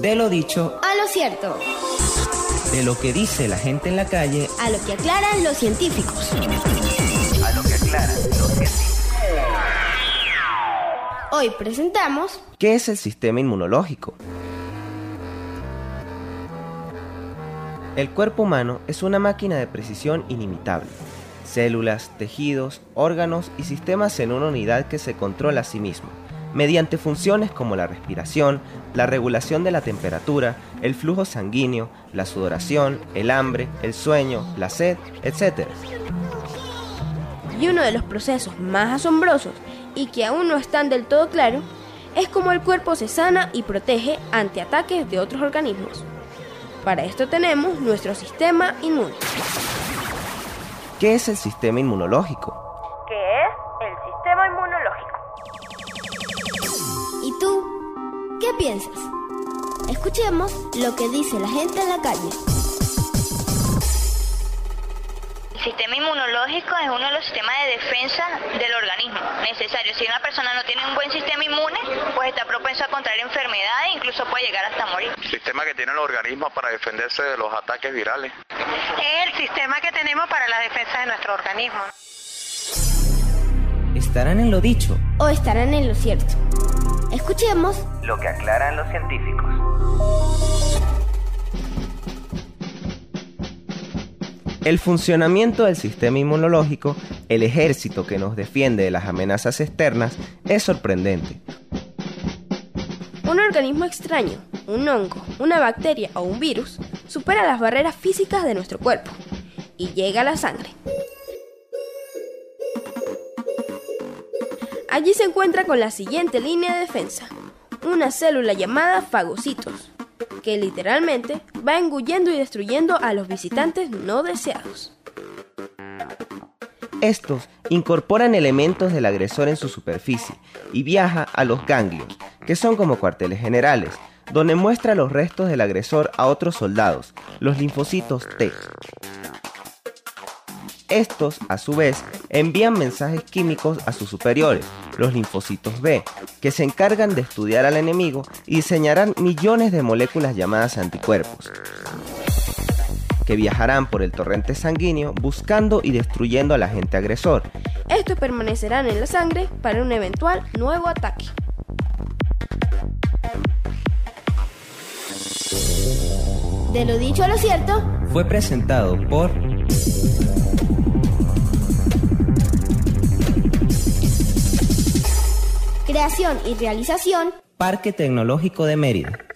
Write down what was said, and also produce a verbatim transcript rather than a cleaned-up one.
De lo dicho a lo cierto. De lo que dice la gente en la calle a lo que aclaran los científicos. A lo que aclaran los científicos. Hoy presentamos ¿qué es el sistema inmunológico? El cuerpo humano es una máquina de precisión inimitable. Células, tejidos, órganos y sistemas en una unidad que se controla a sí mismo, mediante funciones como la respiración, la regulación de la temperatura, el flujo sanguíneo, la sudoración, el hambre, el sueño, la sed, etcétera. Y uno de los procesos más asombrosos y que aún no están del todo claros es cómo el cuerpo se sana y protege ante ataques de otros organismos. Para esto tenemos nuestro sistema inmune. ¿Qué es el sistema inmunológico? ¿Qué es el sistema inmunológico? ¿Y tú qué piensas? Escuchemos lo que dice la gente en la calle. El sistema inmunológico es uno de los sistemas de defensa del organismo necesarios. Si una persona no tiene un buen sistema inmune, pues está propenso a contraer enfermedades e incluso puede llegar hasta morir. El sistema que tiene el organismo para defenderse de los ataques virales. Es el sistema que tenemos para la defensa de nuestro organismo. ¿Estarán en lo dicho o estarán en lo cierto? Escuchemos lo que aclaran los científicos. El funcionamiento del sistema inmunológico, el ejército que nos defiende de las amenazas externas, es sorprendente. Un organismo extraño, un hongo, una bacteria o un virus, supera las barreras físicas de nuestro cuerpo y llega a la sangre. Allí se encuentra con la siguiente línea de defensa, una célula llamada fagocitos, que literalmente va engullendo y destruyendo a los visitantes no deseados. Estos incorporan elementos del agresor en su superficie y viaja a los ganglios, que son como cuarteles generales, donde muestra los restos del agresor a otros soldados, los linfocitos T. Estos, a su vez, envían mensajes químicos a sus superiores, los linfocitos B, que se encargan de estudiar al enemigo y diseñarán millones de moléculas llamadas anticuerpos, que viajarán por el torrente sanguíneo buscando y destruyendo al agente agresor. Estos permanecerán en la sangre para un eventual nuevo ataque. De lo dicho a lo cierto, fue presentado por Creación y realización, Parque Tecnológico de Mérida.